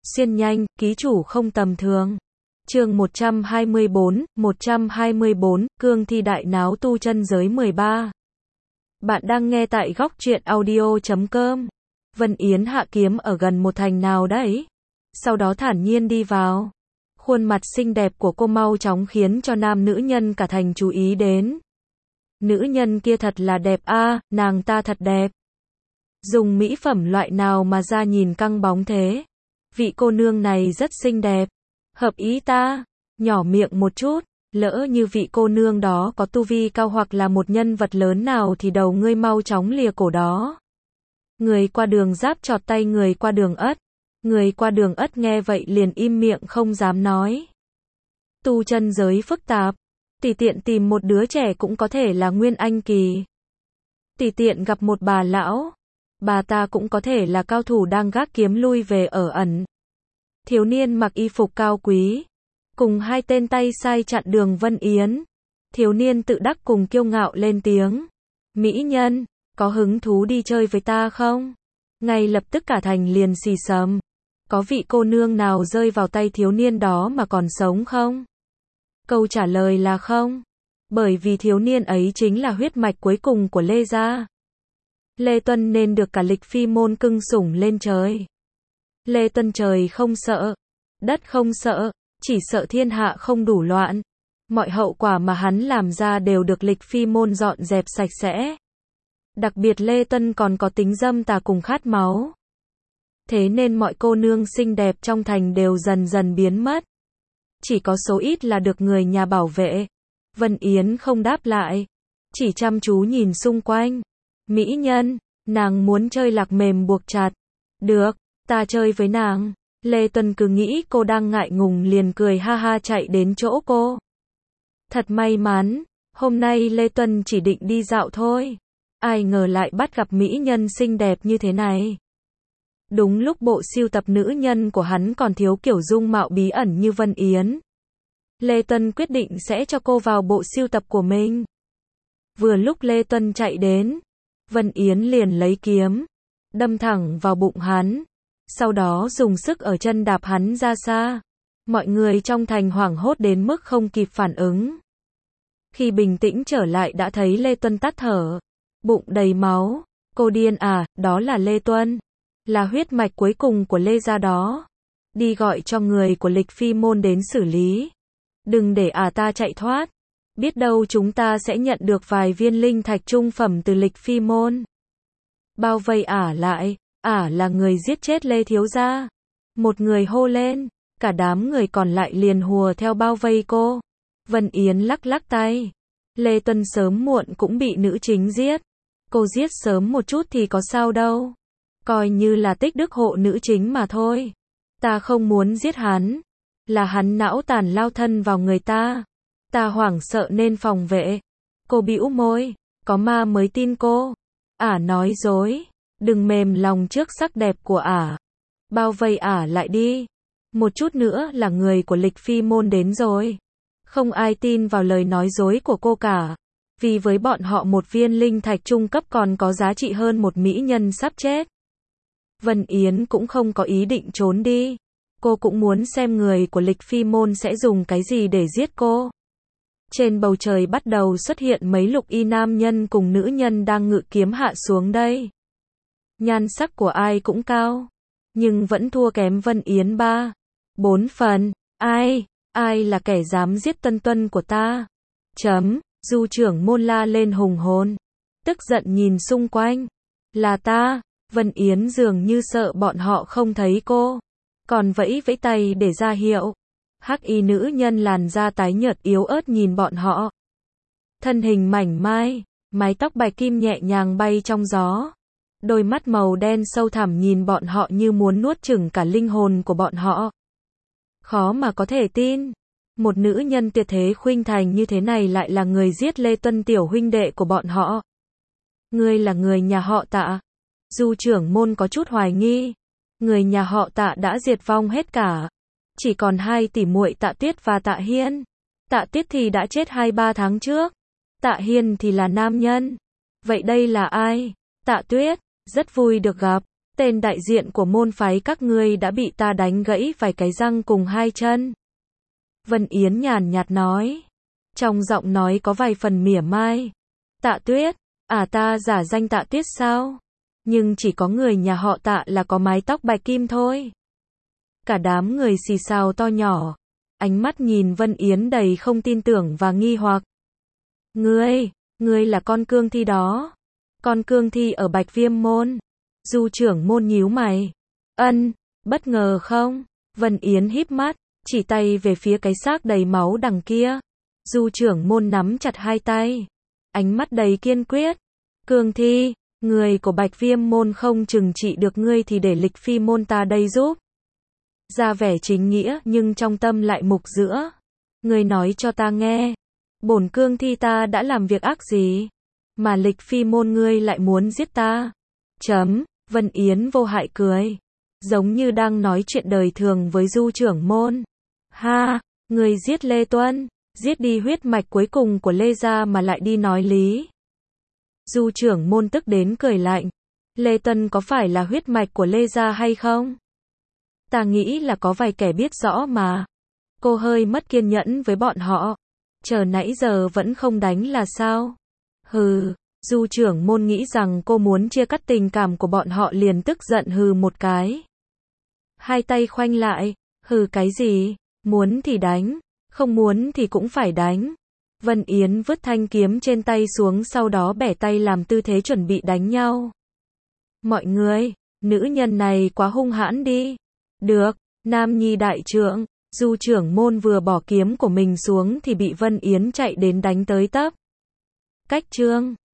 Xuyên nhanh, ký chủ không tầm thường. Chương 124, cương thi đại náo tu chân giới 13. Bạn đang nghe tại góc truyện audio.com. Vân Yến hạ kiếm ở gần một thành nào đấy. Sau đó thản nhiên đi vào. Khuôn mặt xinh đẹp của cô mau chóng khiến cho nam nữ nhân cả thành chú ý đến. Nữ nhân kia thật là đẹp a, nàng ta thật đẹp. Dùng mỹ phẩm loại nào mà da nhìn căng bóng thế? Vị cô nương này rất xinh đẹp. Hợp ý ta. Nhỏ miệng một chút. Lỡ như vị cô nương đó có tu vi cao hoặc là một nhân vật lớn nào thì đầu ngươi mau chóng lìa cổ đó. Người qua đường giáp chọt tay người qua đường ất. Người qua đường ất nghe vậy liền im miệng không dám nói. Tu chân giới phức tạp. Tùy tiện tìm một đứa trẻ cũng có thể là nguyên anh kỳ. Tùy tiện gặp một bà lão. Bà ta cũng có thể là cao thủ đang gác kiếm lui về ở ẩn. Thiếu niên mặc y phục cao quý. Cùng hai tên tay sai chặn đường Vân Yến. Thiếu niên tự đắc cùng kiêu ngạo lên tiếng. Mỹ nhân, có hứng thú đi chơi với ta không? Ngay lập tức cả thành liền xì xầm. Có vị cô nương nào rơi vào tay thiếu niên đó mà còn sống không? Câu trả lời là không. Bởi vì thiếu niên ấy chính là huyết mạch cuối cùng của Lê gia. Lê Tuân nên được cả lịch phi môn cưng sủng lên trời. Lê Tuân trời không sợ, đất không sợ, chỉ sợ thiên hạ không đủ loạn. Mọi hậu quả mà hắn làm ra đều được lịch phi môn dọn dẹp sạch sẽ. Đặc biệt Lê Tuân còn có tính dâm tà cùng khát máu. Thế nên mọi cô nương xinh đẹp trong thành đều dần dần biến mất. Chỉ có số ít là được người nhà bảo vệ. Vân Yến không đáp lại, chỉ chăm chú nhìn xung quanh. Mỹ nhân, nàng muốn chơi lạc mềm buộc chặt. Được, ta chơi với nàng. Lê Tuân cứ nghĩ cô đang ngại ngùng liền cười ha ha chạy đến chỗ cô. Thật may mắn, hôm nay Lê Tuân chỉ định đi dạo thôi. Ai ngờ lại bắt gặp mỹ nhân xinh đẹp như thế này. Đúng lúc bộ sưu tập nữ nhân của hắn còn thiếu kiểu dung mạo bí ẩn như Vân Yến. Lê Tuân quyết định sẽ cho cô vào bộ sưu tập của mình. Vừa lúc Lê Tuân chạy đến, Vân Yến liền lấy kiếm, đâm thẳng vào bụng hắn, sau đó dùng sức ở chân đạp hắn ra xa. Mọi người trong thành hoảng hốt đến mức không kịp phản ứng. Khi bình tĩnh trở lại đã thấy Lê Tuân tắt thở, bụng đầy máu. Cô điên à, đó là Lê Tuân, là huyết mạch cuối cùng của Lê gia đó. Đi gọi cho người của lịch phi môn đến xử lý. Đừng để ta chạy thoát. Biết đâu chúng ta sẽ nhận được vài viên linh thạch trung phẩm từ lịch phi môn. Bao vây lại, là người giết chết Lê thiếu gia. Một người hô lên, cả đám người còn lại liền hùa theo bao vây cô. Vân Yến lắc lắc tay. Lê Tuân sớm muộn cũng bị nữ chính giết. Cô giết sớm một chút thì có sao đâu. Coi như là tích đức hộ nữ chính mà thôi. Ta không muốn giết hắn. Là hắn não tàn lao thân vào người ta. Ta hoảng sợ nên phòng vệ. Cô bĩu môi, có ma mới tin cô. Nói dối, đừng mềm lòng trước sắc đẹp của Bao vây lại đi. Một chút nữa là người của lịch phi môn đến rồi. Không ai tin vào lời nói dối của cô cả. Vì với bọn họ một viên linh thạch trung cấp còn có giá trị hơn một mỹ nhân sắp chết. Vân Yến cũng không có ý định trốn đi. Cô cũng muốn xem người của lịch phi môn sẽ dùng cái gì để giết cô. Trên bầu trời bắt đầu xuất hiện mấy lục y nam nhân cùng nữ nhân đang ngự kiếm hạ xuống đây. Nhan sắc của ai cũng cao, nhưng vẫn thua kém Vân Yến 3-4 phần. Ai là kẻ dám giết Tân Tuân của ta? Du trưởng môn la lên hùng hồn, tức giận nhìn xung quanh. Là ta. Vân Yến dường như sợ bọn họ không thấy cô, còn vẫy vẫy tay để ra hiệu. Hắc y nữ nhân làn da tái nhợt yếu ớt nhìn bọn họ. Thân hình mảnh mai, mái tóc bạch kim nhẹ nhàng bay trong gió. Đôi mắt màu đen sâu thẳm nhìn bọn họ như muốn nuốt chửng cả linh hồn của bọn họ. Khó mà có thể tin. Một nữ nhân tuyệt thế khuynh thành như thế này lại là người giết Lê Tuân tiểu huynh đệ của bọn họ. Ngươi là người nhà họ Tạ. Du trưởng môn có chút hoài nghi. Người nhà họ Tạ đã diệt vong hết cả. Chỉ còn hai tỷ muội Tạ Tuyết và Tạ Hiên. Tạ Tuyết thì đã chết 2-3 tháng trước. Tạ Hiên thì là nam nhân. Vậy đây là ai? Tạ Tuyết, rất vui được gặp. Tên đại diện của môn phái các ngươi đã bị ta đánh gãy vài cái răng cùng hai chân. Vân Yến nhàn nhạt nói. Trong giọng nói có vài phần mỉa mai. Tạ Tuyết, ta giả danh Tạ Tuyết sao? Nhưng chỉ có người nhà họ Tạ là có mái tóc bạch kim thôi. Cả đám người xì xào to nhỏ. Ánh mắt nhìn Vân Yến đầy không tin tưởng và nghi hoặc. Ngươi là con cương thi đó. Con cương thi ở Bạch Viêm môn. Du trưởng môn nhíu mày. Bất ngờ không? Vân Yến híp mắt, chỉ tay về phía cái xác đầy máu đằng kia. Du trưởng môn nắm chặt hai tay. Ánh mắt đầy kiên quyết. Cương thi, người của Bạch Viêm môn không trừng trị được ngươi thì để Lịch Phi môn ta đây giúp. Ra vẻ chính nghĩa nhưng trong tâm lại mục giữa. Ngươi nói cho ta nghe. Bổn cương thi ta đã làm việc ác gì? Mà Lịch Phi môn ngươi lại muốn giết ta? Vân Yến vô hại cười. Giống như đang nói chuyện đời thường với Du trưởng môn. Ha, ngươi giết Lê Tuân, giết đi huyết mạch cuối cùng của Lê gia mà lại đi nói lý. Du trưởng môn tức đến cười lạnh. Lê Tuân có phải là huyết mạch của Lê gia hay không? Ta nghĩ là có vài kẻ biết rõ mà. Cô hơi mất kiên nhẫn với bọn họ. Chờ nãy giờ vẫn không đánh là sao? Hừ, Du trưởng môn nghĩ rằng cô muốn chia cắt tình cảm của bọn họ liền tức giận hừ một cái. Hai tay khoanh lại, hừ cái gì? Muốn thì đánh, không muốn thì cũng phải đánh. Vân Yến vứt thanh kiếm trên tay xuống sau đó bẻ tay làm tư thế chuẩn bị đánh nhau. Mọi người, nữ nhân này quá hung hãn đi. Được, Nam Nhi đại trượng. Du trưởng môn vừa bỏ kiếm của mình xuống thì bị Vân Yến chạy đến đánh tới tấp. Cách chương